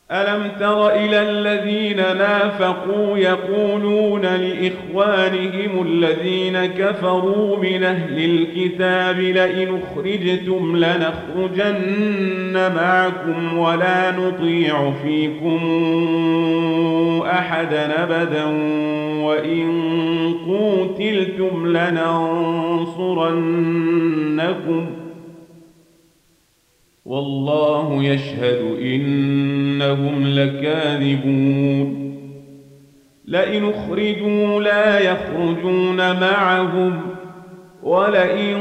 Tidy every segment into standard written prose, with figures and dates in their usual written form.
ألم تر إلى الذين نافقوا يقولون لإخوانهم الذين كفروا من أهل الكتاب لئن أخرجتم لنخرجن معكم ولا نطيع فيكم أحدا أبدا وإن قوتلتم لننصرنكم والله يشهد إنهم لكاذبون لئن أخرجوا لا يخرجون معهم ولئن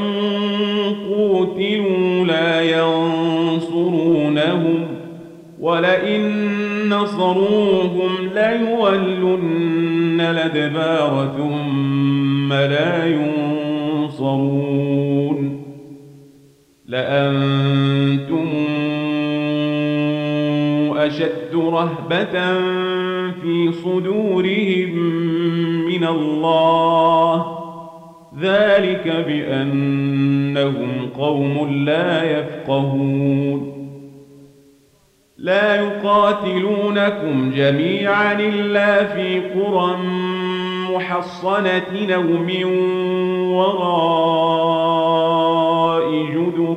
قوتلوا لا ينصرونهم ولئن نصروهم ليولن الأدبار ثم لا ينصرون لأنتم أشد رهبة في صدورهم من الله ذلك بأنهم قوم لا يفقهون لا يقاتلونكم جميعا إلا في قرى محصنة أو من وراء جدر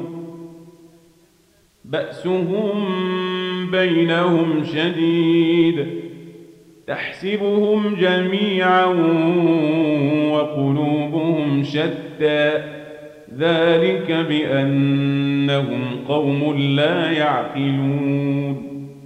بأسهم بينهم شديد تحسبهم جميعا وقلوبهم شتى ذلك بأنهم قوم لا يعقلون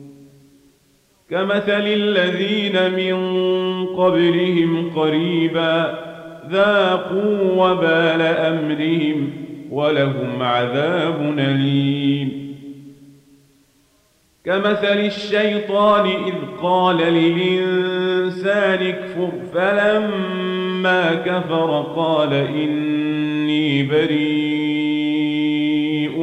كمثل الذين من قبلهم قريبا ذاقوا وبال أمرهم ولهم عذاب أليم كمثل الشيطان إذ قال للإنسان اكفر فلما كفر قال إني بريء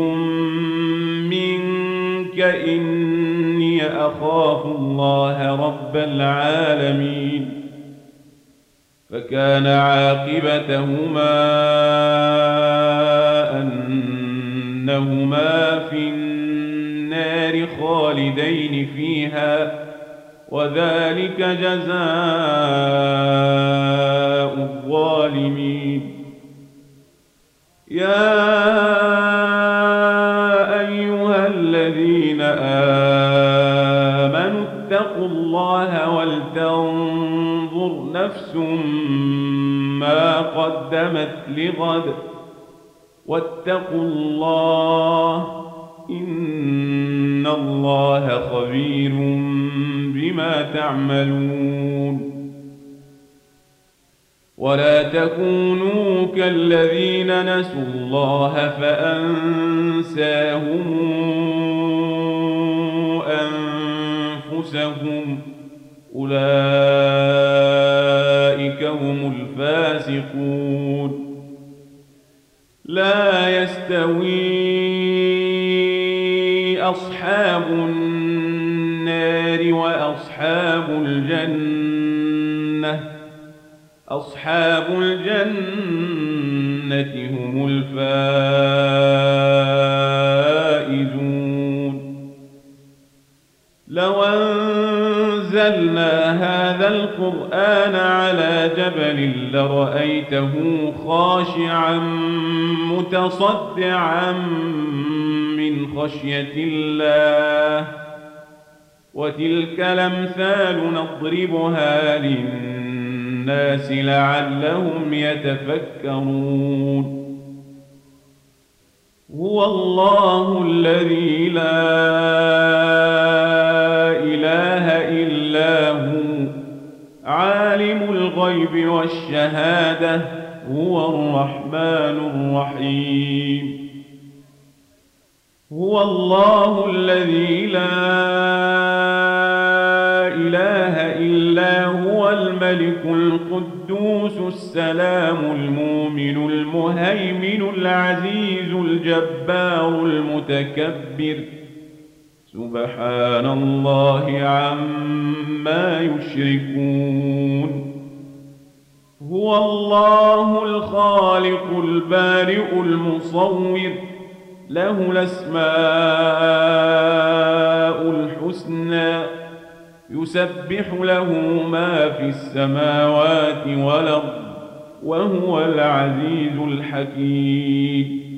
منك إني أخاف الله رب العالمين فكان عاقبتهما أنهما في النار خالدين فيها وذلك جزاء الظالمين يا أيها الذين آمنوا اتقوا الله ولتنظر نفس ما قدمت لغد واتقوا الله إن الله خبير بما تعملون ولا تكونوا كالذين نسوا الله فأنساهم أنفسهم أولئك هم الفاسقون لا يستوي أصحاب النار وأصحاب الجنة أصحاب الجنة هم الفائزون لو أنزلنا هذا القرآن على جبل لرأيته خاشعا متصدعا من خشية الله وتلك الأمثال نضربها للناس لعلهم يتفكرون هو الله الذي لا إله إلا هو عالم الغيب والشهادة هو الرحمن الرحيم هو الله الذي لا إله إلا هو الملك القدوس السلام المؤمن المهيمن العزيز الجبار المتكبر سبحان الله عما يشركون هو الله الخالق البارئ المصور له الأسماء الحسنى يسبح له ما في السماوات والأرض وهو العزيز الحكيم